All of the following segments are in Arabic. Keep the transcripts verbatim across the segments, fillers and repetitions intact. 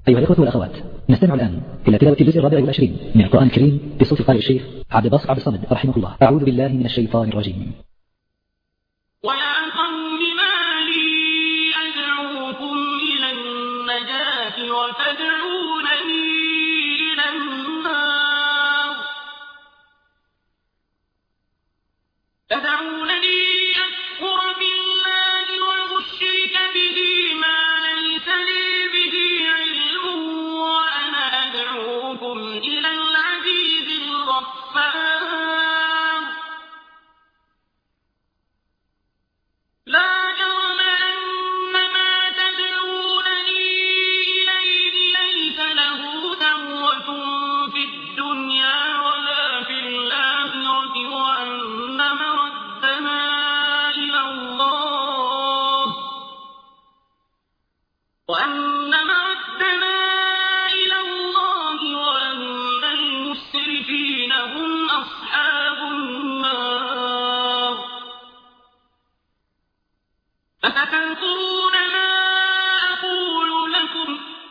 أيها الأخوة والأخوات، نستمع الآن إلى تلاوة الجزء الرابع والعشرين من القرآن الكريم بصوت القارئ الشيخ عبد الباسط عبد الصمد رحمه الله. أعوذ بالله من الشيطان الرجيم. ويا قوم ما لي أدعوكم إلى النجاة وتدعونني إلى النار تدعونني أكفر بالله وأشرك به ما ليس لي به علم وأنا أدعوكم إلى العزيز الغفار لا جرم أن ما تدعونني إليه ليس له ذروة في الدنيا ولا في الآخرة وأن مردنا إلى الله وأن مردنا إلى الله وأن المسرفين هم أصحاب النار فستذكرون ما أقول لكم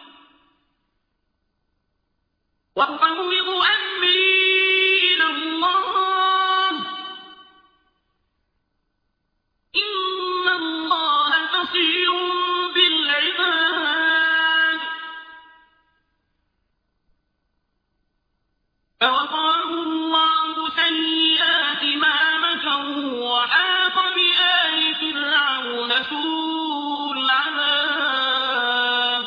وأفوض أمري إلى الله إن الله بصير بالعباد فوقاه الله سيئات ما مكروا وحاق بآل فرعون سوء العذاب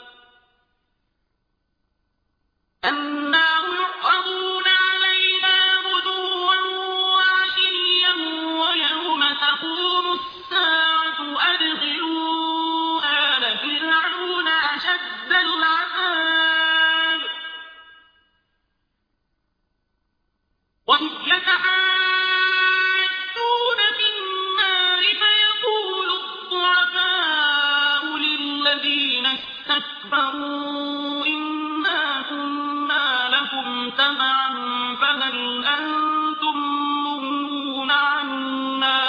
النار يعرضون عليها غدوا وعشيا ويوم تقوم الساعة أدخلوا آل فرعون أشد العذاب وإذ يتحاجون في النار فيقول الضعفاء للذين استكبروا إنا كنا لكم تبعا فهل أنتم مغنون عنا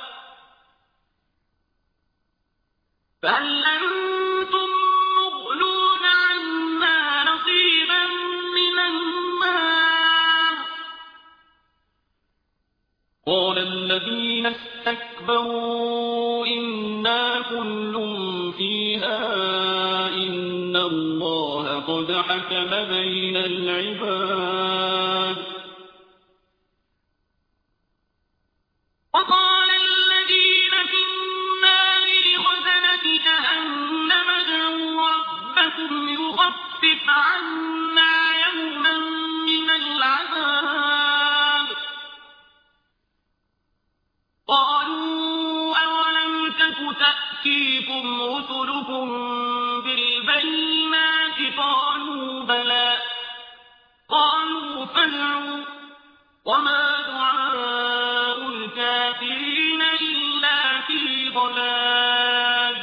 فهل أنتم مغنون عنا نصيبا من النار قال الذين استكبروا إنا كل فيها إن الله قد حكم بين العباد وقال الذين في النار لخزنة جهنم ادعوا ربكم يخفف عنا يوما من العذاب قالوا أولم تك تأتيكم رسلكم بالبينات قالوا بلى قالوا فادعوا وما دعاء الكافرين إلا في ضلال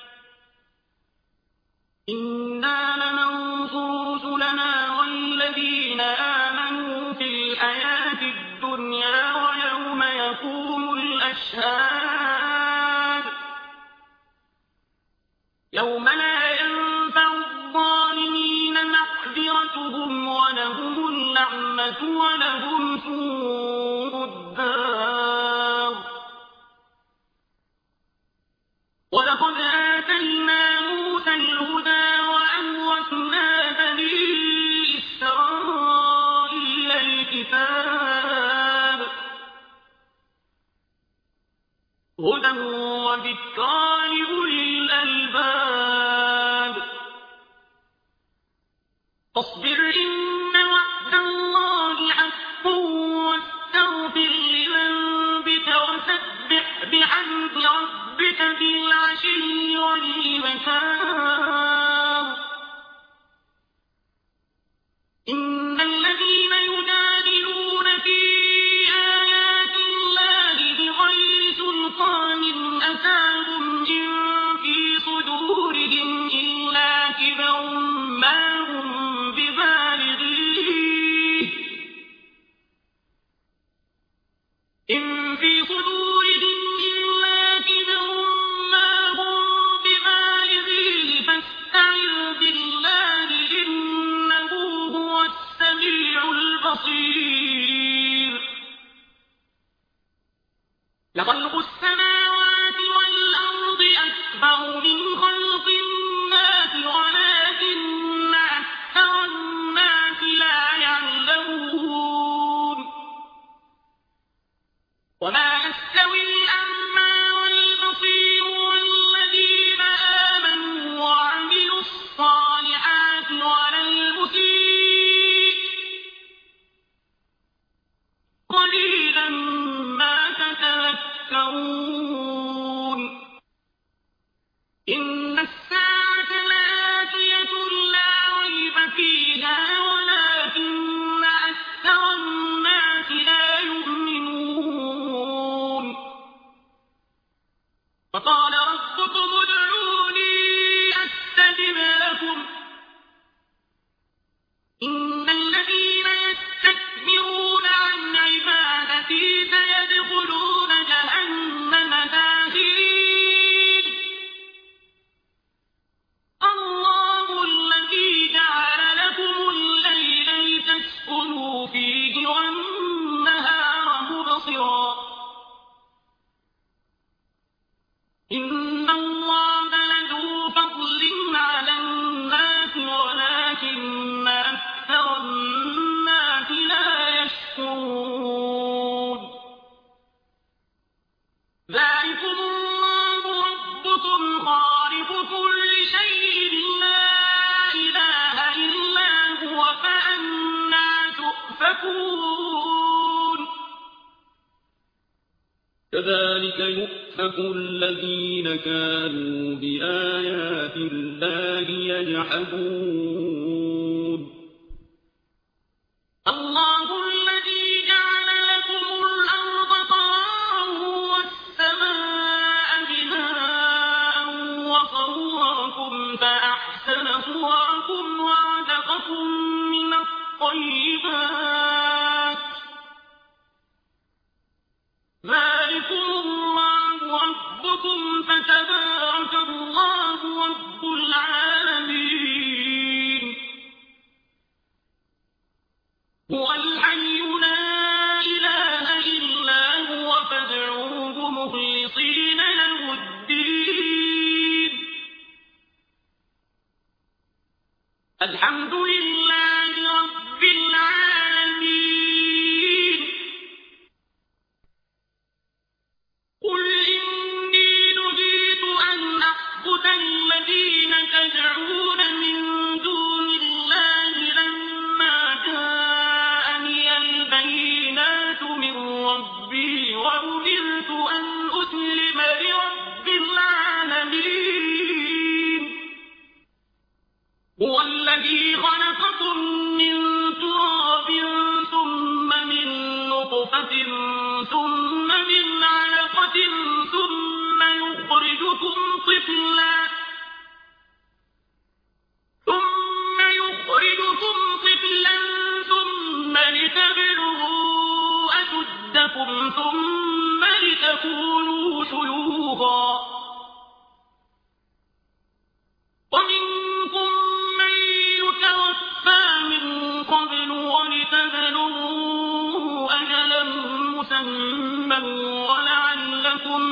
إنا لننصر رسلنا والذين آمنوا في الحياة الدنيا ويوم يقوم الأشهاد يوم لا ينفع الظالمين معذرتهم ولهم اللعنة ولهم سوء الدار ولقد آتينا موسى الهدى وأورثنا بني إسرائيل الكتاب هدى وذكرى لأولي الألباب فاصبر إن وعد الله حق واستغفر لذنبك وسبح بحمد ربك بالعشي والإبكار إن الذين يجادلون في آيات الله بغير سلطان أتاهم إن في صدورهم إلا كبر ما هم ببالغيه إن في صدورهم إلا كبر ما هم ببالغيه كذلك يؤفك الذين كانوا بآيات الله يجحدون الله الذي جعل لكم الأرض قرارا والسماء بناء وصوركم فأحسن صوركم ورزقكم من الطيبات ذلكم الله ربكم فتبارك الله رب العالمين هو الحي لا إله إلا هو فادعوه مخلصين له الدين الحمد لله رب العالمين قل إني نهيت أن أعبد الذين تدعون من دون الله لما جاءني البينات من ربي وأمرت أن أسلم لرب العالمين هو الذي خلقكم من تراب ثم من نطفة ثم من علقة ثم يخرجكم طفلا ثم يخرجكم طفلا ثم لتبلغوا أشدكم ثم لتكونوا شيوخا ومنكم من يتوفى من قبل ولتبلغوا أجلا مسمى ولعلكم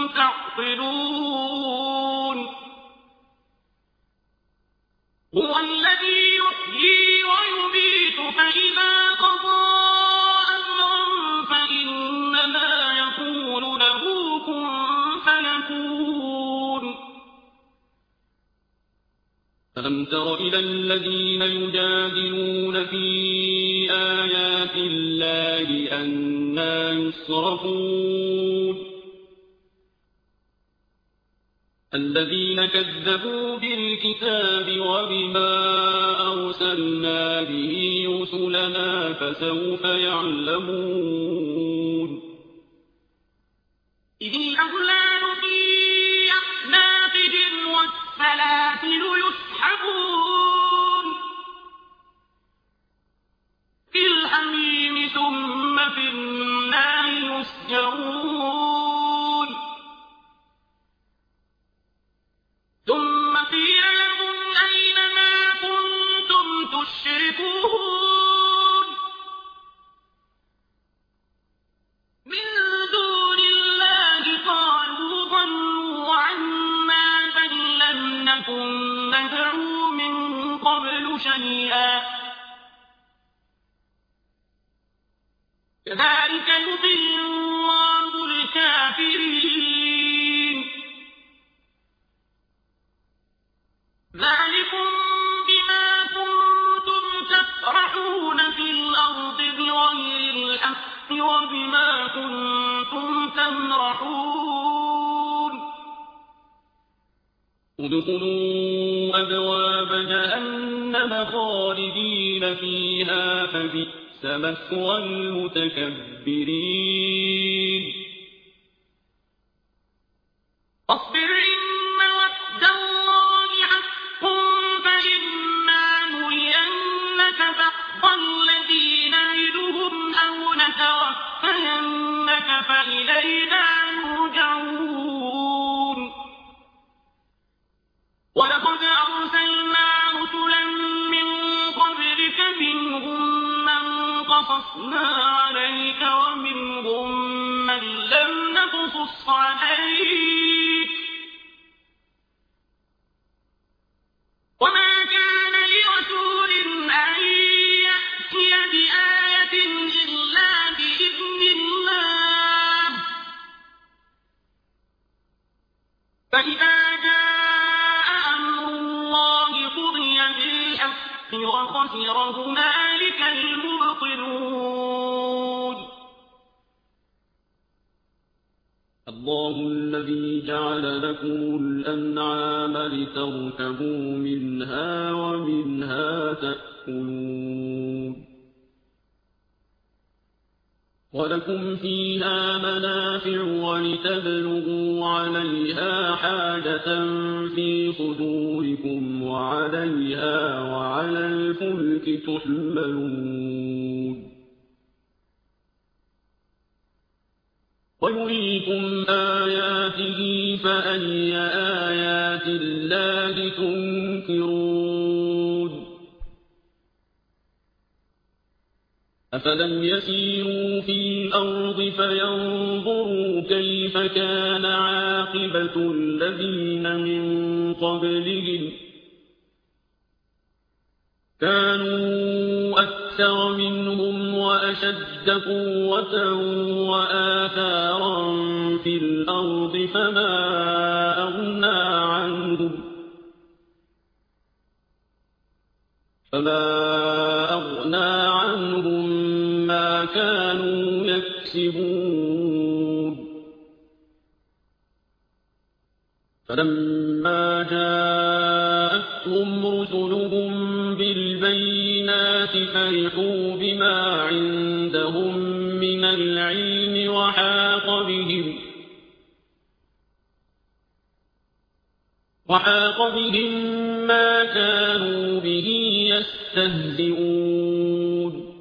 تعقلون هو الذي يحيي ويميت فإذا قضى أمرا فإنما يقول له كن فيكون ألم تر إلى الذين يجادلون في آيات الله أنى يصرفون الذين كذبوا بالكتاب وبما أرسلنا به رسلنا فسوف يعلمون إذ الأغلال في أعناقهم والسلاسل يسحبون في الحميم ثم في النار يسجرون ثم قيل لهم أين ما كنتم تشركون من دون الله قالوا ضلوا عنا بل لم نكن ندعو من قبل شيئا كذلك يضل الله الكافرين ذلكم بما كنتم تفرحون في الأرض بغير الحق وبما كنتم تمرحون ادخلوا أبواب جهنم خالدين فيها فبئس مثوى المتكبرين اصبر إن وعد الله حق فإما نرينك بعض الذي نعدهم أو نتوفينك فإلينا يرجعون ولقد أرسلنا رسلا من قبلك منهم من قصصنا عليك ومنهم من لم نقصص عليك وما كان لرسول أن يأتي بآية إلا بإذن الله فإذا جاء أمر الله قضي بالحق وخسر هنالك المبطلون الله الذي جعل لكم الأنعام لتركبوا منها ومنها تأكلون ولكم فيها منافع ولتبلغوا عليها حاجة في صدوركم وعليها وعلى الفلك تحملون ويريكم آياته فأي آيات الله تنكرون أفلم يسيروا في الأرض فينظروا كيف كان عاقبة الذين من قبلهم كانوا أكثر منهم وأشد قوة وآثارا في الأرض فما أغنى عنهم فما أغنى عنهم ما كانوا يكسبون فلما جاءتهم رسلهم بالبينات فرحوا بما عندهم من العلم وحاق بهم وحاق بهم ما كانوا به يستهزئون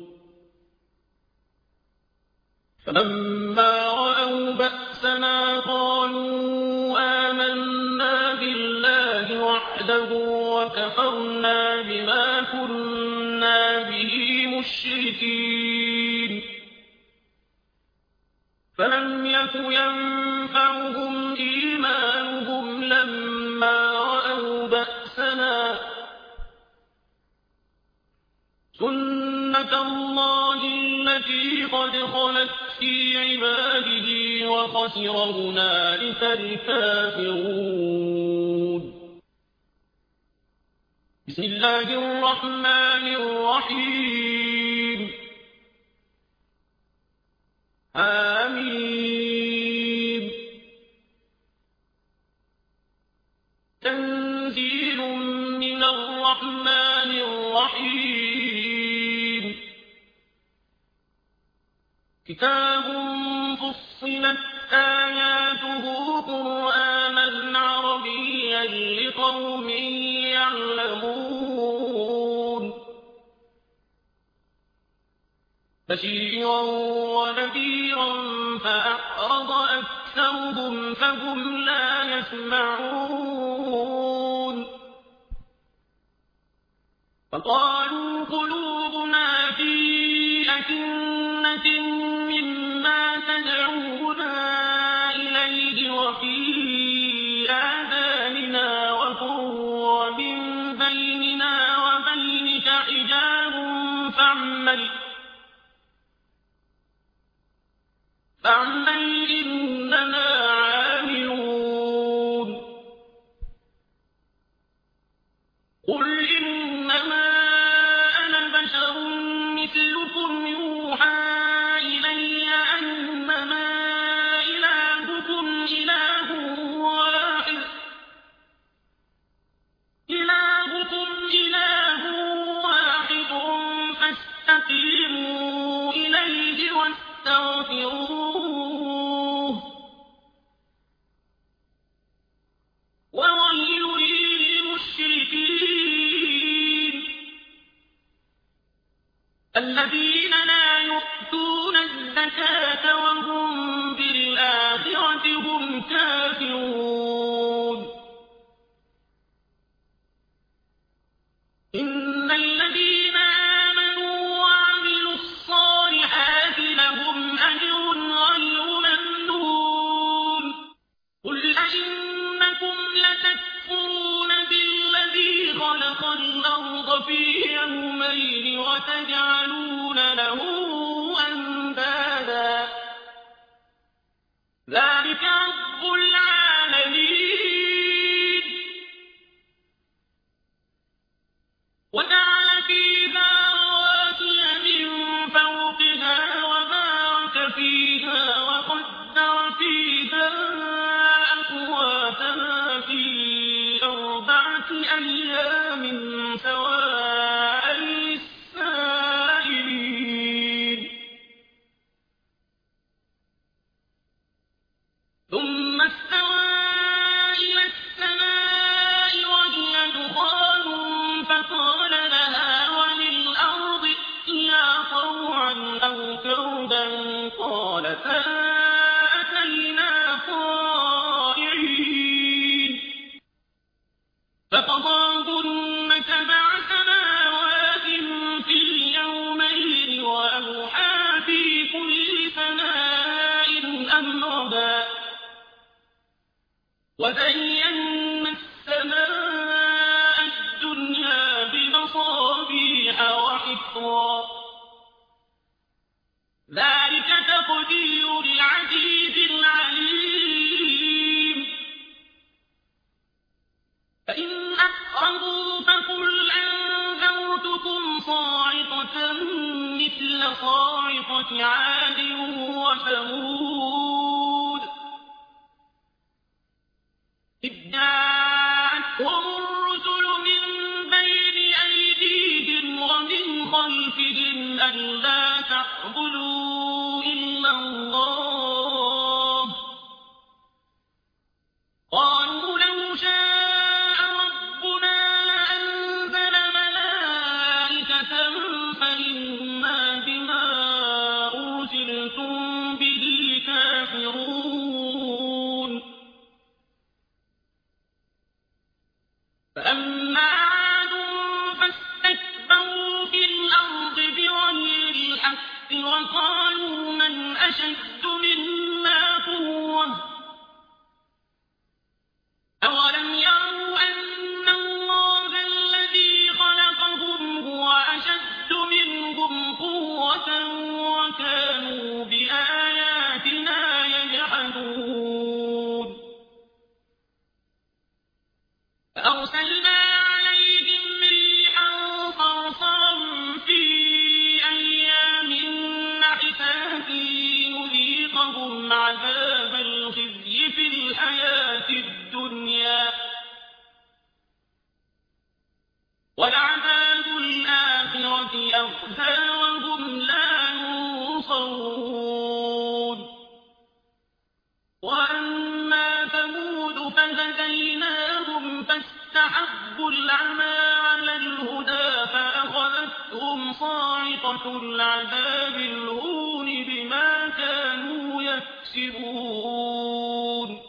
فلما رأوا بأسنا قالوا آمنا بالله وحده وكفرنا بما كنا به مشركين فلم يك ينفعهم إيمانهم لما رأوا بأسنا سنة الله التي قد خلت في عباده وخسر هنالك الكافرون بسم الله الرحمن الرحيم آمين تنزيل من الرحمن الرحيم كتاب فصلت آياته قرآنا عربيا لقوم يعلمون بشيرا ونذيرا فأعرض أكثرهم فهم لا يسمعون فقالوا قلوبنا في أكنة مما تدعونا إليه وفي آذاننا وقر ومن بيننا وبينك حجاب فاعمل فاعمل إننا عاملون قل إنما أنا بشر مثلكم يوحى إلي أنما إلهكم إله واحد إلهكم إله واحد فاستقيموا إليه واستغفروه وويل للمشركين الذين لا يؤتون الزكاة وهم بالآخرة هم كافرون إن الذين آمنوا وعملوا الصالحات لهم أجر غير ممنون قل أئنكم لتكفرون بالذي خلق الأرض في يومين وتجعلون له أندادا ذلك رب العالمين أيام سواء للسائلين ثم استوى إلى السماء وهي دخان فقال لها وللأرض ائتيا طوعا أو كرها قالتا أتينا طائعين فقضاهن سبع سماوات في اليومين وأوحى في كل سماء أمرها وزينا السماء الدنيا بمصابيح وحفظا ذلك تقدير العزيز العليم فإن أعرضوا فقل أنذرتكم صاعقة مثل صاعقة عاد وثمود إذ جاءتهم الرسل من بين أيديهم ومن خلفهم ألا تعبدوا إلا الله قالوا لو شاء ربنا لأنزل ملائكة فإنا بما أرسلتم به كافرون فأما عاد فاستكبروا في الأرض بغير الحق وقالوا من أشد منا قوة أولم يروا أن الله الذي خلقهم هو أشد منهم قوة وكانوا بآياتنا يجحدون فأرسلنا عليهم ريحا صرصرا في أيام نحسات لنذيقهم عذاب الخزي في الحياة الدنيا ولعذاب الآخرة أخزى وهم لا ينصرون وأما ثمود فهديناهم فاستحبوا العمى على الهدى فأخذتهم صاعقة العذاب الهون بما كانوا يكسبون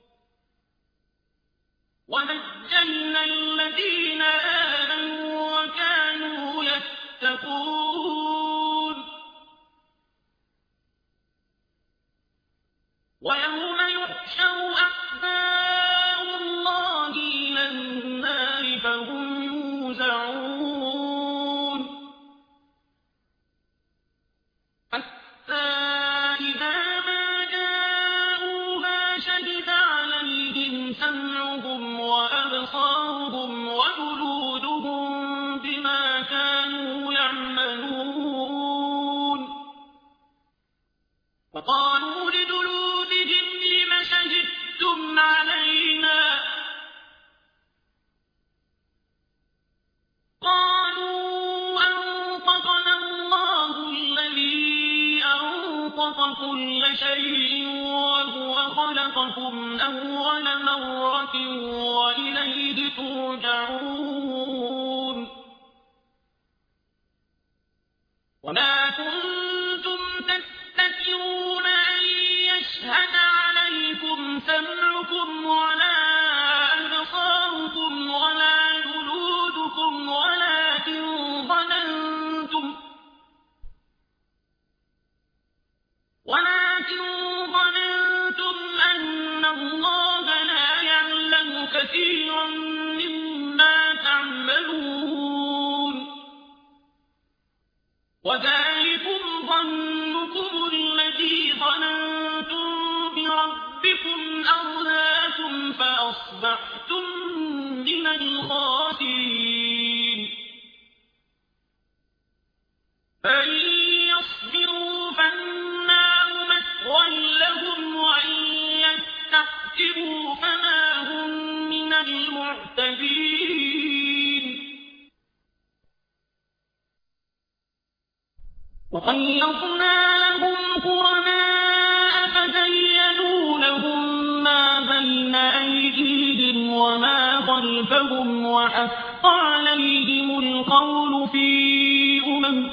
ونجينا الذين آمنوا وكانوا يتقون ويوم يحشر أعداء الله إلى النار فهم يوزعون حتى إذا ما جاءوها شهد عليهم سمعهم وأبصارهم وجلودهم بما كانوا يعملون فقالوا لجلودهم لم شهدتم علينا قالوا أنطقنا الله الذي أنطق كل شيء وهو خلقكم أول مرة وإليه ترجعون وما كنتم تستترون أن يشهد عليكم سمعكم ولا أبصاركم ولا جلودكم ولكن ظننتم ولكن ظننتم أن الله لا يعلم كثيرا مما تعملون وذلكم ظنكم الذي ظننتم بربكم أرداكم فأصبحتم من الخاسرين فإن يصبروا فالنار مثوى لهم وإن يستعتبوا فما هم من المعتبين وخيرنا لهم قرناء فزينوا لهم ما بين أيديهم وما خلفهم وحق عليهم القول في أمم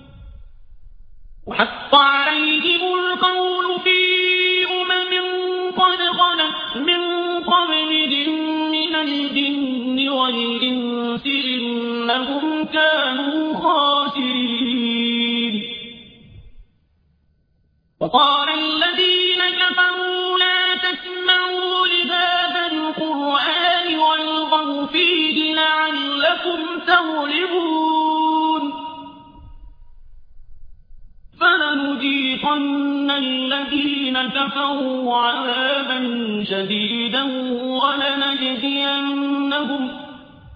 وحق عليهم القول في أمم قد خلت من قبلهم من الجن والإنس إنهم كانوا خاسرين. وقال الذين كفروا لا تسمعوا لهذا القرآن والغوا فيه لعلكم تغلبون فلنذيقن الذين كفروا عذابا شديدا ولنجزينهم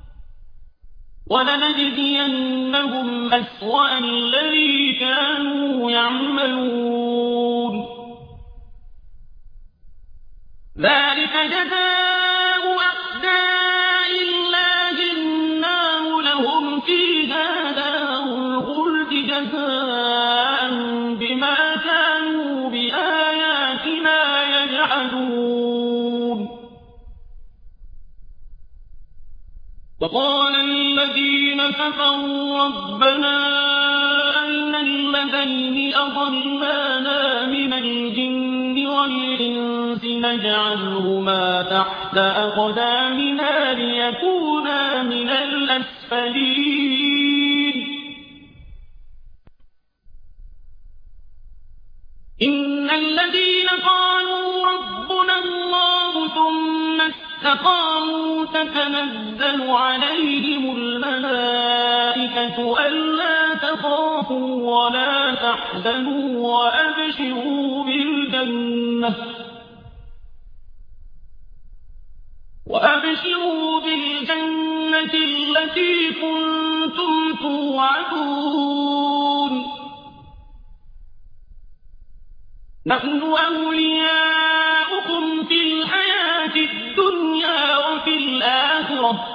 ولنجزينهم أسوأ الذي كانوا يعملون. ذلك جزاء أعداء الله النار لهم فيها دار الخلد جزاء بما كانوا بآياتنا يجحدون. وقال الذين كفروا ربنا أرنا الذين أضلانا من الجن والإنس نجعلهما تحت أقدامنا ليكونا من الأسفلين. إن الذين قالوا ربنا الله ثم استقاموا تتنزل عليهم الملائكة ألا تخافوا ولا تحزنوا وأبشروا بالجنة وأبشروا بالجنة التي كنتم توعدون. نحن أولياؤكم في الحياة الدنيا وفي الآخرة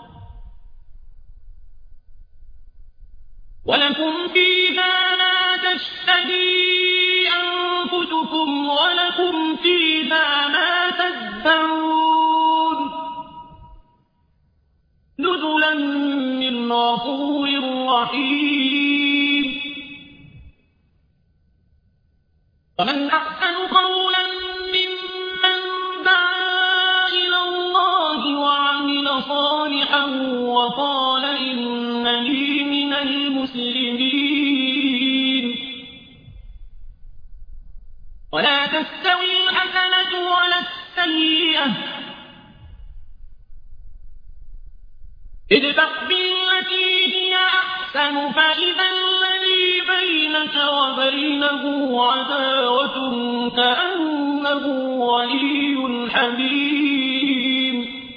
ولكم فيها ما تشتهي أنفسكم ولكم فيها ما تدعون نزلا من غفور رحيم. ومن أحسن قولا ممن دعا إلى الله وعمل صالحا وقال إنني من المسلمين. ولا تستوي الحسنة ولا السيئة ادفع بالتي هي أحسن فإذا الذي بينك وبينه عداوة كأنه ولي حميم.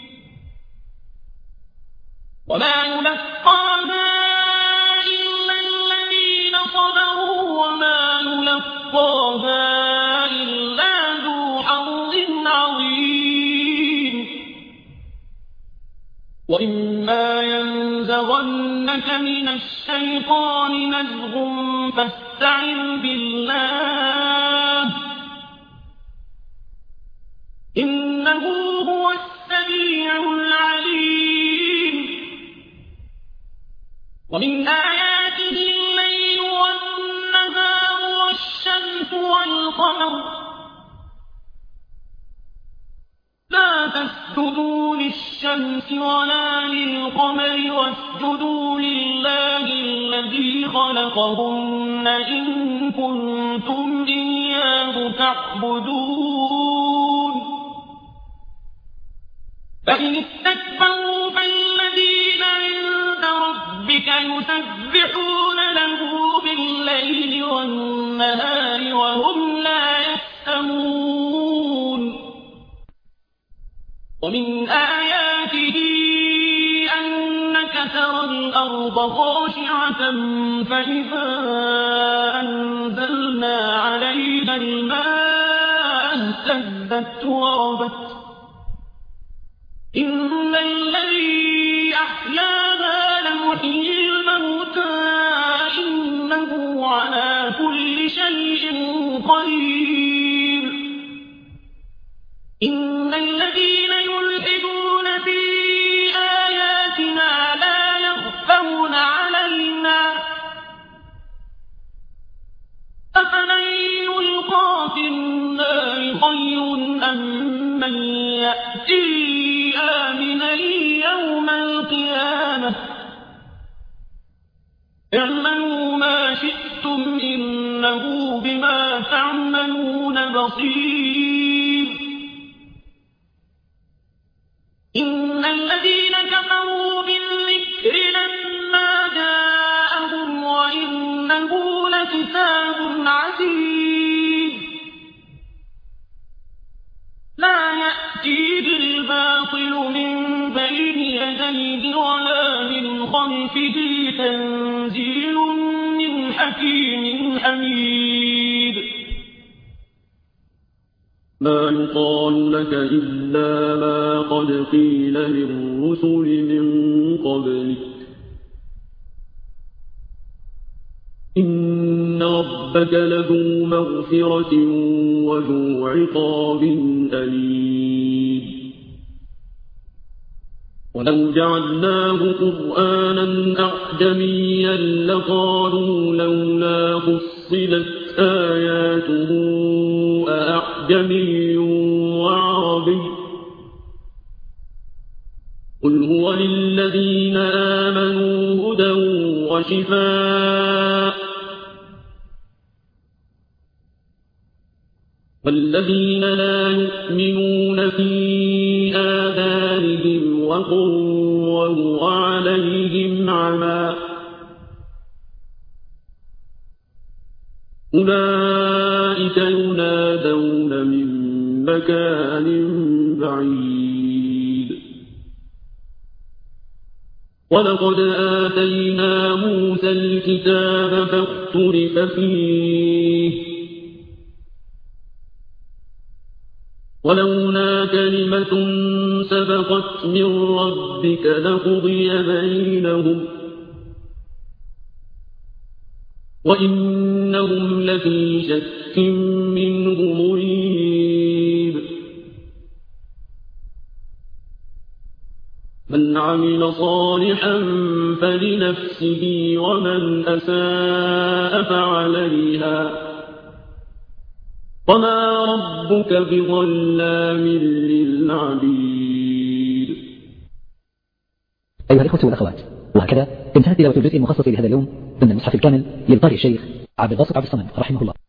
وما يلقاها إلا الذين صبروا وما يلقاها إلا ذو حظ عظيم. وإما ينزغنك من الشيطان نزغ فاستعذ بالله إنه هو السميع العليم. ومن آياته الليل والنهار والشمس والقمر لا تسجدوا للشمس ولا للقمر واسجدوا لله الذي خلقهن إن كنتم إياه تعبدون. فإن استكبروا فالذين عند ربك يسبحون له بالليل والنهار وهم لا يسأمون. ومن آياته أنك ترى الأرض خاشعة فإذا أنزلنا عليها الماء اهتزت وربت إن الذي أحياها لمحيي الموتى إنه على شيء قدير إن الذين يلحدون في آياتنا لا يخفون علينا أفمن يلقى في النار خير أم من يأتي آمنا يوم القيامة اعملوا ما شئتم إنه بما تعملون بصير إن الذين كفروا بالذكر لما جاءهم وإنه لكتاب عزيز لا يأتيه الباطل من بين يديه ولا من خلفه تنزيل من حكيم حميد ما يقال لك إلا ما قد قيل للرسل من قبلك إن ربك لذو مغفرة وذو عقاب أليم ولو جعلناه قرآنا أعجميا لقالوا لولا فصلت آياته أأعجمي وعربي قل هو للذين آمنوا هدى وشفاء والذين لا يؤمنون في آذانهم وقر وهو عليهم عمى أولئك ينادون من مكان بعيد ولقد آتينا موسى الكتاب فاختلف فيه ولولا كلمة سبقت من ربك لقضي بينهم وإنهم لفي شك منه مريب من عمل صالحا فلنفسه ومن أساء فعليها وما ربك بظلام للعبيد. أيها الإخوة والأخوات، وهكذا انتهت تلاوة الجزء المخصص لهذا اليوم ضمن المصحف الكامل للقارئ الشيخ عبد الباسط عبد الصمد رحمه الله.